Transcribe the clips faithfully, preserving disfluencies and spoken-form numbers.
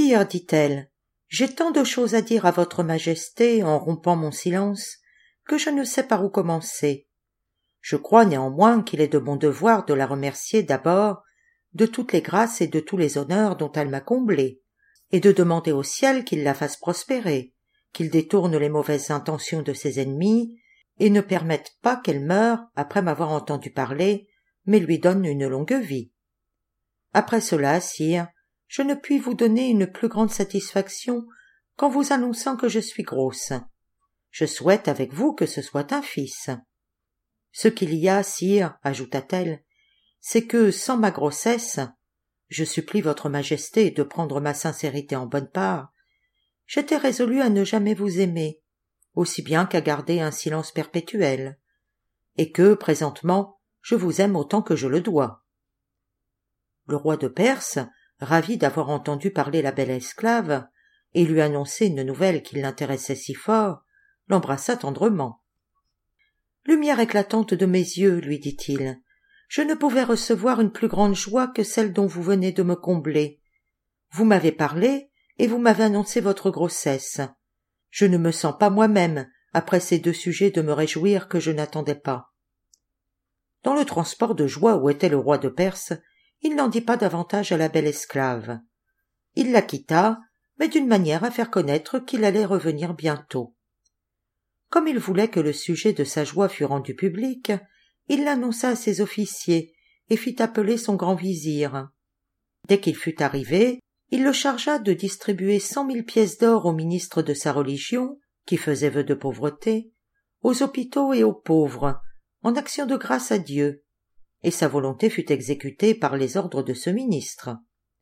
Sire, dit-elle, j'ai tant de choses à dire à votre majesté en rompant mon silence que je ne sais par où commencer. Je crois néanmoins qu'il est de mon devoir de la remercier d'abord de toutes les grâces et de tous les honneurs dont elle m'a comblée, et de demander au ciel qu'il la fasse prospérer, qu'il détourne les mauvaises intentions de ses ennemis, et ne permette pas qu'elle meure après m'avoir entendu parler, mais lui donne une longue vie. Après cela, sire, je ne puis vous donner une plus grande satisfaction qu'en vous annonçant que je suis grosse. Je souhaite avec vous que ce soit un fils. Ce qu'il y a, sire, ajouta-t-elle, c'est que, sans ma grossesse, je supplie votre majesté de prendre ma sincérité en bonne part, j'étais résolue à ne jamais vous aimer, aussi bien qu'à garder un silence perpétuel, et que, présentement, je vous aime autant que je le dois. Le roi de Perse, ravi d'avoir entendu parler la belle esclave, et lui annoncer une nouvelle qui l'intéressait si fort, l'embrassa tendrement. « Lumière éclatante de mes yeux, lui dit-il, je ne pouvais recevoir une plus grande joie que celle dont vous venez de me combler. Vous m'avez parlé, et vous m'avez annoncé votre grossesse. Je ne me sens pas moi-même, après ces deux sujets, de me réjouir que je n'attendais pas. » Dans le transport de joie où était le roi de Perse, il n'en dit pas davantage à la belle esclave. Il la quitta, mais d'une manière à faire connaître qu'il allait revenir bientôt. Comme il voulait que le sujet de sa joie fût rendu public, il l'annonça à ses officiers et fit appeler son grand vizir. Dès qu'il fut arrivé, il le chargea de distribuer cent mille pièces d'or aux ministres de sa religion, qui faisaient vœu de pauvreté, aux hôpitaux et aux pauvres, en action de grâce à Dieu, et sa volonté fut exécutée par les ordres de ce ministre.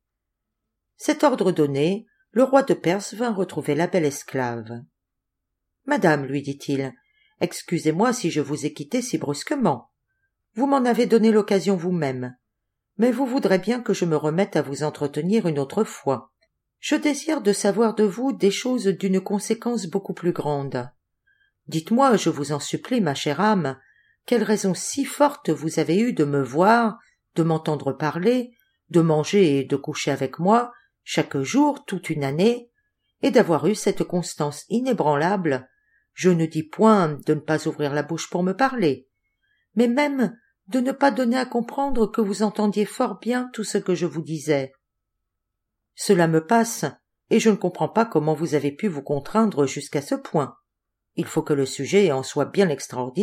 Cet ordre donné, le roi de Perse vint retrouver la belle esclave. « Madame, lui dit-il, excusez-moi si je vous ai quittée si brusquement. Vous m'en avez donné l'occasion vous-même, mais vous voudrez bien que je me remette à vous entretenir une autre fois. Je désire de savoir de vous des choses d'une conséquence beaucoup plus grande. Dites-moi, je vous en supplie, ma chère âme, quelle raison si forte vous avez eue de me voir, de m'entendre parler, de manger et de coucher avec moi, chaque jour, toute une année, et d'avoir eu cette constance inébranlable, je ne dis point de ne pas ouvrir la bouche pour me parler, mais même de ne pas donner à comprendre que vous entendiez fort bien tout ce que je vous disais. Cela me passe, et je ne comprends pas comment vous avez pu vous contraindre jusqu'à ce point. Il faut que le sujet en soit bien extraordinaire. »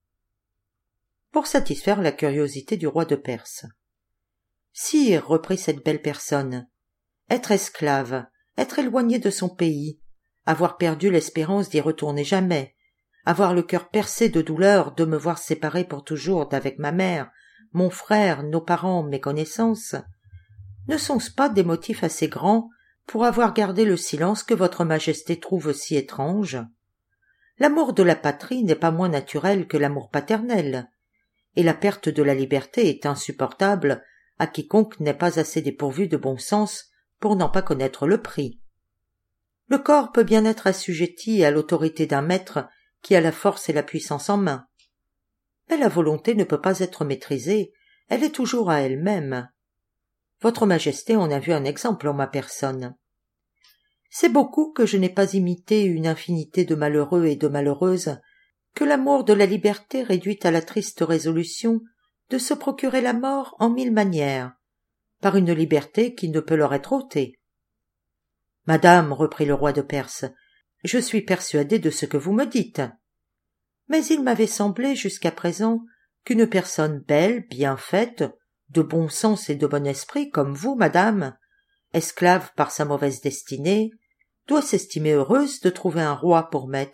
Pour satisfaire la curiosité du roi de Perse. « Sire, reprit cette belle personne, être esclave, être éloigné de son pays, avoir perdu l'espérance d'y retourner jamais, avoir le cœur percé de douleur de me voir séparé pour toujours d'avec ma mère, mon frère, nos parents, mes connaissances, ne sont-ce pas des motifs assez grands pour avoir gardé le silence que votre majesté trouve si étrange? L'amour de la patrie n'est pas moins naturel que l'amour paternel, et la perte de la liberté est insupportable à quiconque n'est pas assez dépourvu de bon sens pour n'en pas connaître le prix. Le corps peut bien être assujetti à l'autorité d'un maître qui a la force et la puissance en main. Mais la volonté ne peut pas être maîtrisée, elle est toujours à elle-même. Votre majesté en a vu un exemple en ma personne. C'est beaucoup que je n'ai pas imité une infinité de malheureux et de malheureuses, que l'amour de la liberté réduit à la triste résolution de se procurer la mort en mille manières, par une liberté qui ne peut leur être ôtée. « Madame, reprit le roi de Perse, je suis persuadé de ce que vous me dites. Mais il m'avait semblé jusqu'à présent qu'une personne belle, bien faite, de bon sens et de bon esprit comme vous, madame, esclave par sa mauvaise destinée, doit s'estimer heureuse de trouver un roi pour maître. »«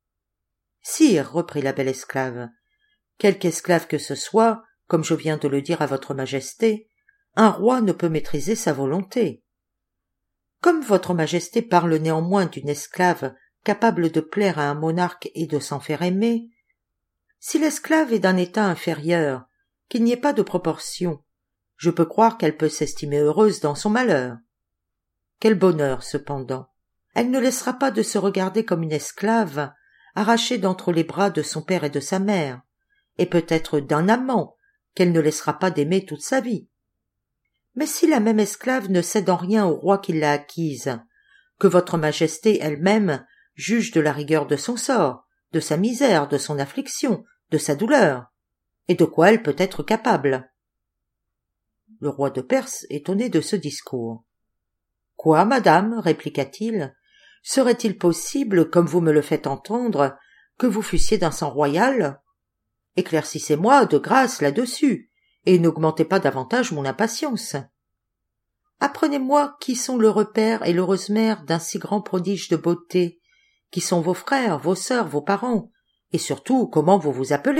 Sire, reprit la belle esclave, quelque esclave que ce soit, comme je viens de le dire à votre majesté, un roi ne peut maîtriser sa volonté. Comme votre majesté parle néanmoins d'une esclave capable de plaire à un monarque et de s'en faire aimer, si l'esclave est d'un état inférieur, qu'il n'y ait pas de proportion, je peux croire qu'elle peut s'estimer heureuse dans son malheur. Quel bonheur, cependant! Elle ne laissera pas de se regarder comme une esclave, arrachée d'entre les bras de son père et de sa mère, et peut-être d'un amant, qu'elle ne laissera pas d'aimer toute sa vie. Mais si la même esclave ne cède en rien au roi qui l'a acquise, que votre majesté elle-même juge de la rigueur de son sort, de sa misère, de son affliction, de sa douleur, et de quoi elle peut être capable. » Le roi de Perse, étonné de ce discours. « Quoi, madame, répliqua-t-il, serait-il possible, comme vous me le faites entendre, que vous fussiez d'un sang royal? Éclaircissez-moi de grâce là-dessus, et n'augmentez pas davantage mon impatience. Apprenez-moi qui sont l'heureux père et l'heureuse mère d'un si grand prodige de beauté, qui sont vos frères, vos sœurs, vos parents, et surtout comment vous vous appelez. »«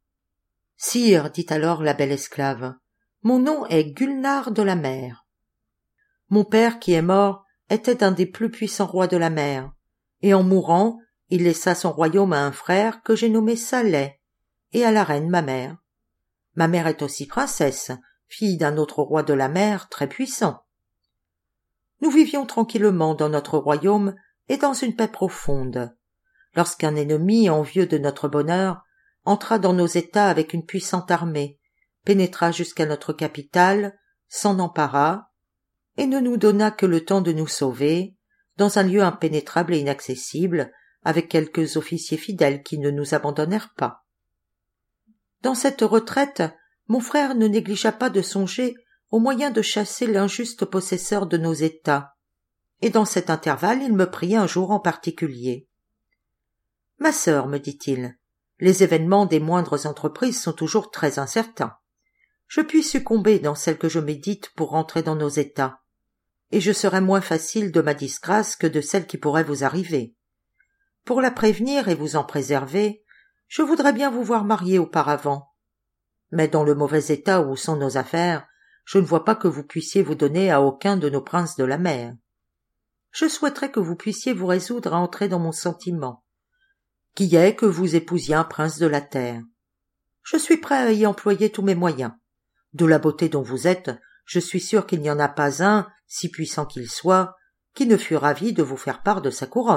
Sire, dit alors la belle esclave, mon nom est Gulnare de la mer. Mon père qui est mort était un des plus puissants rois de la mer, et en mourant, il laissa son royaume à un frère que j'ai nommé Saleh, et à la reine ma mère. Ma mère est aussi princesse, fille d'un autre roi de la mer très puissant. Nous vivions tranquillement dans notre royaume et dans une paix profonde, lorsqu'un ennemi, envieux de notre bonheur, entra dans nos États avec une puissante armée, pénétra jusqu'à notre capitale, s'en empara, et ne nous donna que le temps de nous sauver, dans un lieu impénétrable et inaccessible, avec quelques officiers fidèles qui ne nous abandonnèrent pas. Dans cette retraite, mon frère ne négligea pas de songer au moyen de chasser l'injuste possesseur de nos États, et dans cet intervalle il me prit un jour en particulier. « Ma sœur, me dit-il, les événements des moindres entreprises sont toujours très incertains. Je puis succomber dans celle que je médite pour rentrer dans nos États, et je serai moins facile de ma disgrâce que de celle qui pourrait vous arriver. Pour la prévenir et vous en préserver, je voudrais bien vous voir marier auparavant. Mais dans le mauvais état où sont nos affaires, je ne vois pas que vous puissiez vous donner à aucun de nos princes de la mer. Je souhaiterais que vous puissiez vous résoudre à entrer dans mon sentiment, qui est que vous épousiez un prince de la terre. Je suis prêt à y employer tous mes moyens. De la beauté dont vous êtes, je suis sûr qu'il n'y en a pas un, si puissant qu'il soit, qui ne fût ravi de vous faire part de sa couronne. »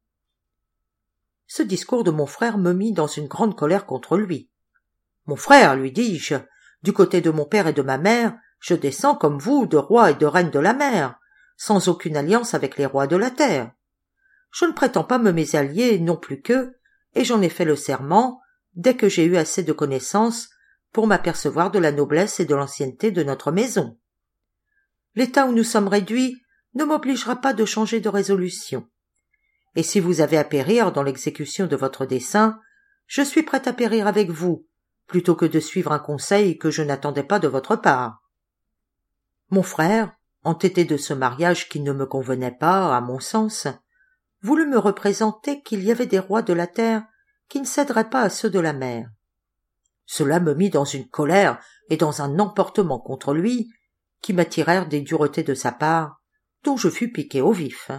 Ce discours de mon frère me mit dans une grande colère contre lui. « Mon frère, lui dis-je, du côté de mon père et de ma mère, je descends comme vous de rois et de reines de la mer, sans aucune alliance avec les rois de la terre. Je ne prétends pas me mésallier non plus qu'eux, et j'en ai fait le serment, dès que j'ai eu assez de connaissances pour m'apercevoir de la noblesse et de l'ancienneté de notre maison. L'état où nous sommes réduits ne m'obligera pas de changer de résolution. Et si vous avez à périr dans l'exécution de votre dessein, je suis prêt à périr avec vous, plutôt que de suivre un conseil que je n'attendais pas de votre part. » Mon frère, entêté de ce mariage qui ne me convenait pas, à mon sens, voulut me représenter qu'il y avait des rois de la terre qui ne céderaient pas à ceux de la mer. Cela me mit dans une colère et dans un emportement contre lui, qui m'attirèrent des duretés de sa part, dont je fus piqué au vif.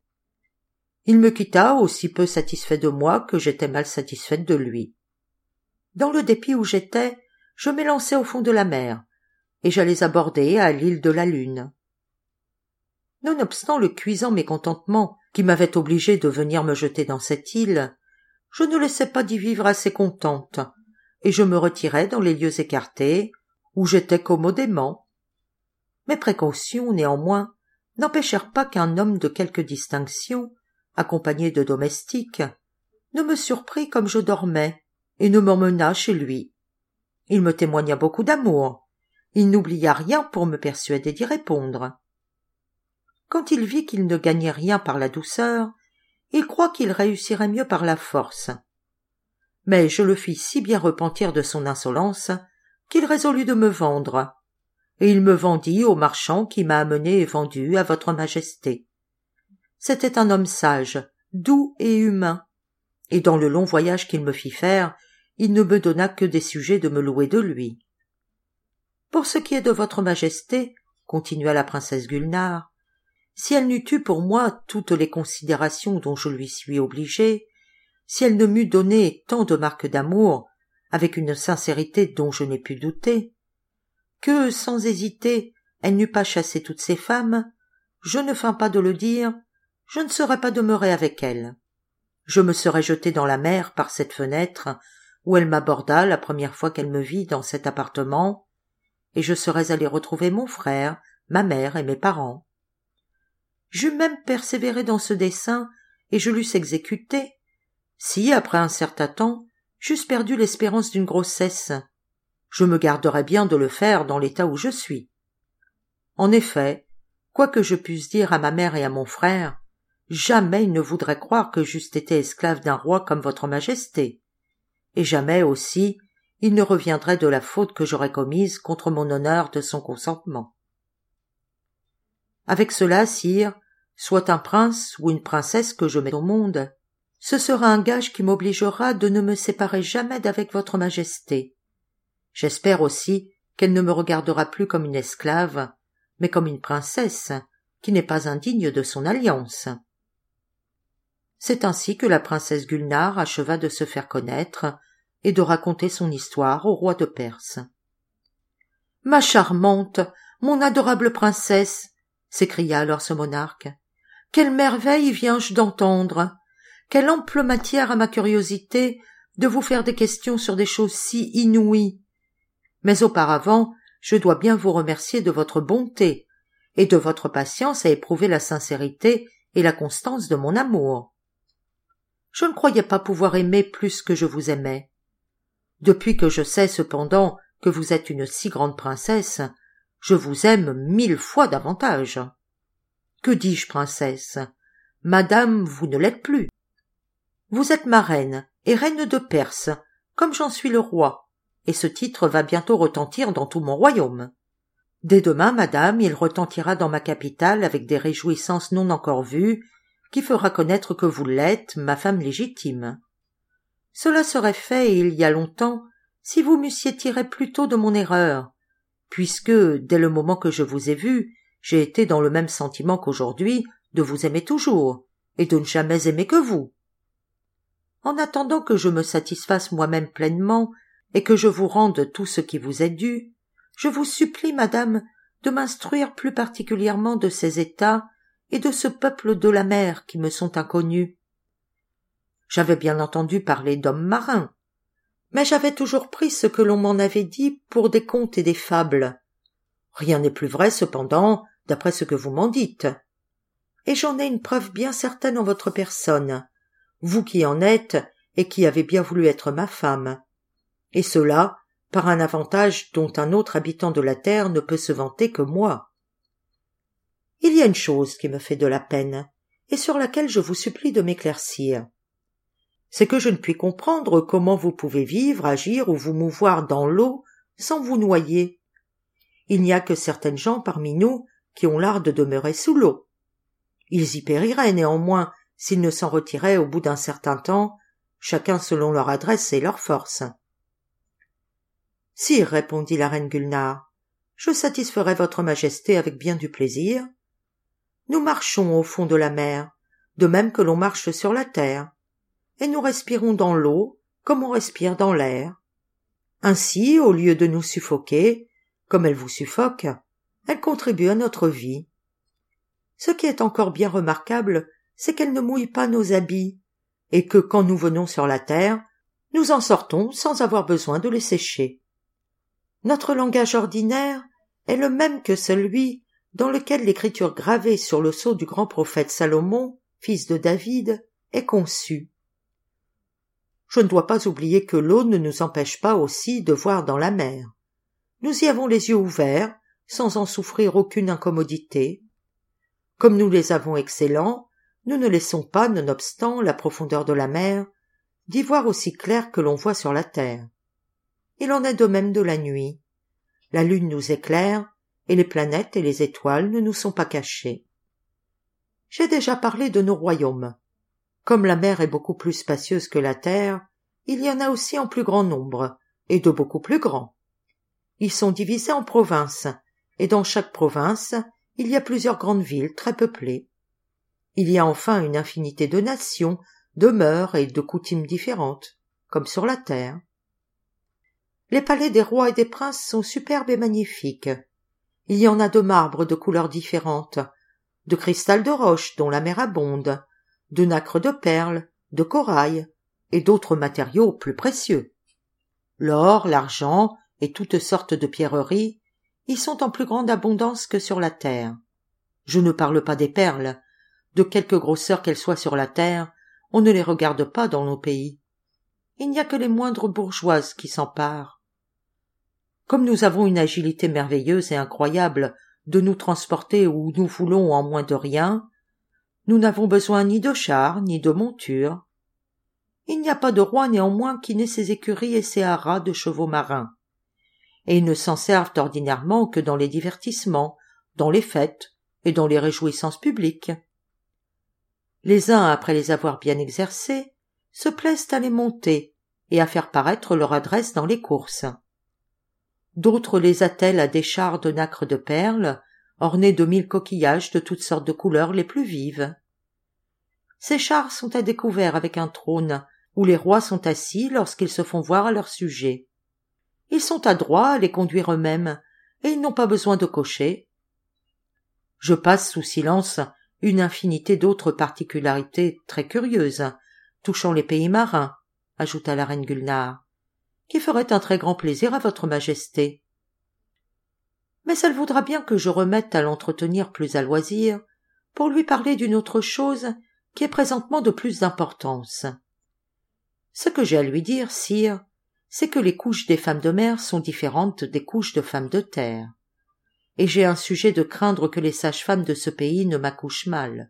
Il me quitta aussi peu satisfait de moi que j'étais mal satisfaite de lui. Dans le dépit où j'étais, je m'élançai au fond de la mer, et j'allais aborder à l'île de la Lune. Nonobstant le cuisant mécontentement qui m'avait obligé de venir me jeter dans cette île, je ne laissais pas d'y vivre assez contente, et je me retirai dans les lieux écartés, où j'étais commodément. Mes précautions, néanmoins, n'empêchèrent pas qu'un homme de quelque distinction, accompagné de domestiques, ne me surprit comme je dormais, et ne m'emmena chez lui. Il me témoigna beaucoup d'amour. Il n'oublia rien pour me persuader d'y répondre. Quand il vit qu'il ne gagnait rien par la douceur, il croit qu'il réussirait mieux par la force. Mais je le fis si bien repentir de son insolence qu'il résolut de me vendre, et il me vendit au marchand qui m'a amené et vendu à votre majesté. C'était un homme sage, doux et humain, et dans le long voyage qu'il me fit faire, il ne me donna que des sujets de me louer de lui. Pour ce qui est de votre majesté, continua la princesse Gulnare, si elle n'eût eu pour moi toutes les considérations dont je lui suis obligée, si elle ne m'eût donné tant de marques d'amour, avec une sincérité dont je n'ai pu douter, que, sans hésiter, elle n'eût pas chassé toutes ces femmes, je ne feins pas de le dire, je ne serais pas demeuré avec elle. Je me serais jeté dans la mer par cette fenêtre où elle m'aborda la première fois qu'elle me vit dans cet appartement, et je serais allé retrouver mon frère, ma mère et mes parents. J'eus même persévéré dans ce dessein, et je l'eusse exécuté, si, après un certain temps, j'eusse perdu l'espérance d'une grossesse. Je me garderais bien de le faire dans l'état où je suis. En effet, quoi que je puisse dire à ma mère et à mon frère, jamais ils ne voudraient croire que j'eusse été esclave d'un roi comme votre majesté, et jamais aussi il ne reviendrait de la faute que j'aurais commise contre mon honneur de son consentement. Avec cela, sire, soit un prince ou une princesse que je mette au monde, ce sera un gage qui m'obligera de ne me séparer jamais d'avec votre majesté. J'espère aussi qu'elle ne me regardera plus comme une esclave, mais comme une princesse, qui n'est pas indigne de son alliance. C'est ainsi que la princesse Gulnare acheva de se faire connaître et de raconter son histoire au roi de Perse. « Ma charmante, mon adorable princesse !» s'écria alors ce monarque. « Quelle merveille viens-je d'entendre! Quelle ample matière à ma curiosité de vous faire des questions sur des choses si inouïes! Mais auparavant, je dois bien vous remercier de votre bonté et de votre patience à éprouver la sincérité et la constance de mon amour. Je ne croyais pas pouvoir aimer plus que je vous aimais. Depuis que je sais cependant que vous êtes une si grande princesse, je vous aime mille fois davantage. Que dis-je, princesse? Madame, vous ne l'êtes plus. Vous êtes ma reine et reine de Perse, comme j'en suis le roi, et ce titre va bientôt retentir dans tout mon royaume. Dès demain, madame, il retentira dans ma capitale avec des réjouissances non encore vues, qui fera connaître que vous l'êtes, ma femme légitime. Cela serait fait il y a longtemps, si vous m'eussiez tiré plus tôt de mon erreur, puisque, dès le moment que je vous ai vu, j'ai été dans le même sentiment qu'aujourd'hui de vous aimer toujours, et de ne jamais aimer que vous. En attendant que je me satisfasse moi-même pleinement, et que je vous rende tout ce qui vous est dû, je vous supplie, madame, de m'instruire plus particulièrement de ces états et de ce peuple de la mer qui me sont inconnus. J'avais bien entendu parler d'hommes marins, mais j'avais toujours pris ce que l'on m'en avait dit pour des contes et des fables. Rien n'est plus vrai, cependant, d'après ce que vous m'en dites. Et j'en ai une preuve bien certaine en votre personne, vous qui en êtes et qui avez bien voulu être ma femme. Et cela, par un avantage dont un autre habitant de la terre ne peut se vanter que moi. Il y a une chose qui me fait de la peine, et sur laquelle je vous supplie de m'éclaircir. C'est que je ne puis comprendre comment vous pouvez vivre, agir ou vous mouvoir dans l'eau sans vous noyer. Il n'y a que certaines gens parmi nous qui ont l'art de demeurer sous l'eau. Ils y périraient néanmoins s'ils ne s'en retiraient au bout d'un certain temps, chacun selon leur adresse et leur force. « Sire, répondit la reine Gulnare, je satisferai votre majesté avec bien du plaisir. Nous marchons au fond de la mer, de même que l'on marche sur la terre, et nous respirons dans l'eau comme on respire dans l'air. Ainsi, au lieu de nous suffoquer, comme elle vous suffoque, elle contribue à notre vie. Ce qui est encore bien remarquable, c'est qu'elle ne mouille pas nos habits, et que quand nous venons sur la terre, nous en sortons sans avoir besoin de les sécher. Notre langage ordinaire est le même que celui dans lequel l'écriture gravée sur le sceau du grand prophète Salomon, fils de David, est conçue. Je ne dois pas oublier que l'eau ne nous empêche pas aussi de voir dans la mer. Nous y avons les yeux ouverts, sans en souffrir aucune incommodité. Comme nous les avons excellents, nous ne laissons pas, nonobstant la profondeur de la mer, d'y voir aussi clair que l'on voit sur la terre. Il en est de même de la nuit. La lune nous éclaire, et les planètes et les étoiles ne nous sont pas cachées. J'ai déjà parlé de nos royaumes. Comme la mer est beaucoup plus spacieuse que la terre, il y en a aussi en plus grand nombre, et de beaucoup plus grands. Ils sont divisés en provinces, et dans chaque province, il y a plusieurs grandes villes très peuplées. Il y a enfin une infinité de nations, de mœurs et de coutumes différentes, comme sur la terre. Les palais des rois et des princes sont superbes et magnifiques. Il y en a de marbre de couleurs différentes, de cristal de roche dont la mer abonde, de nacre de perles, de corail, et d'autres matériaux plus précieux. L'or, l'argent et toutes sortes de pierreries y sont en plus grande abondance que sur la terre. Je ne parle pas des perles. De quelque grosseur qu'elles soient sur la terre, on ne les regarde pas dans nos pays. Il n'y a que les moindres bourgeoises qui s'emparent. Comme nous avons une agilité merveilleuse et incroyable de nous transporter où nous voulons en moins de rien, nous n'avons besoin ni de chars, ni de montures. Il n'y a pas de roi néanmoins qui n'ait ses écuries et ses haras de chevaux marins. Et ils ne s'en servent ordinairement que dans les divertissements, dans les fêtes et dans les réjouissances publiques. Les uns, après les avoir bien exercés, se plaisent à les monter et à faire paraître leur adresse dans les courses. D'autres les attellent à des chars de nacre de perles, ornés de mille coquillages de toutes sortes de couleurs les plus vives. Ces chars sont à découvert avec un trône, où les rois sont assis lorsqu'ils se font voir à leur sujet. Ils sont adroits à les conduire eux-mêmes, et ils n'ont pas besoin de cocher. Je passe sous silence une infinité d'autres particularités très curieuses, touchant les pays marins, ajouta la reine Gulnare, qui feraient un très grand plaisir à votre majesté. Mais elle voudra bien que je remette à l'entretenir plus à loisir, pour lui parler d'une autre chose qui est présentement de plus d'importance. Ce que j'ai à lui dire, sire, c'est que les couches des femmes de mer sont différentes des couches de femmes de terre, et j'ai un sujet de craindre que les sages-femmes de ce pays ne m'accouchent mal.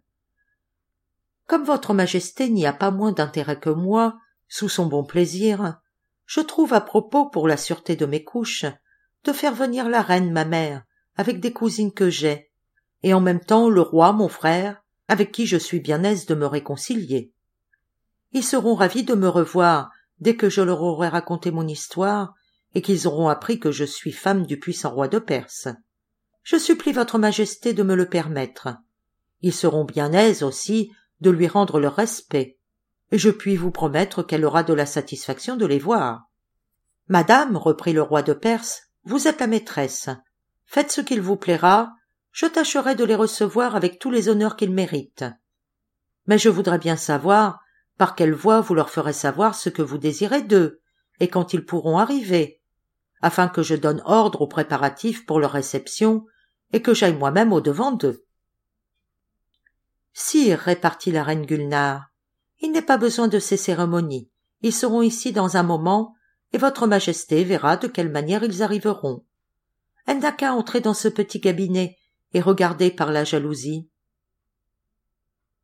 Comme votre majesté n'y a pas moins d'intérêt que moi, sous son bon plaisir, je trouve à propos pour la sûreté de mes couches, de faire venir la reine ma mère, avec des cousines que j'ai, et en même temps le roi mon frère, avec qui je suis bien aise de me réconcilier. Ils seront ravis de me revoir dès que je leur aurai raconté mon histoire et qu'ils auront appris que je suis femme du puissant roi de Perse. Je supplie votre majesté de me le permettre. Ils seront bien aises aussi de lui rendre leur respect, et je puis vous promettre qu'elle aura de la satisfaction de les voir. Madame, reprit le roi de Perse, vous êtes la maîtresse. Faites ce qu'il vous plaira, je tâcherai de les recevoir avec tous les honneurs qu'ils méritent. Mais je voudrais bien savoir par quelle voie vous leur ferez savoir ce que vous désirez d'eux, et quand ils pourront arriver, afin que je donne ordre aux préparatifs pour leur réception, et que j'aille moi-même au-devant d'eux. Sire, répartit la reine Gulnare, il n'est pas besoin de ces cérémonies, ils seront ici dans un moment, et votre majesté verra de quelle manière ils arriveront. Elle n'a qu'à entrer dans ce petit cabinet et regarder par la jalousie.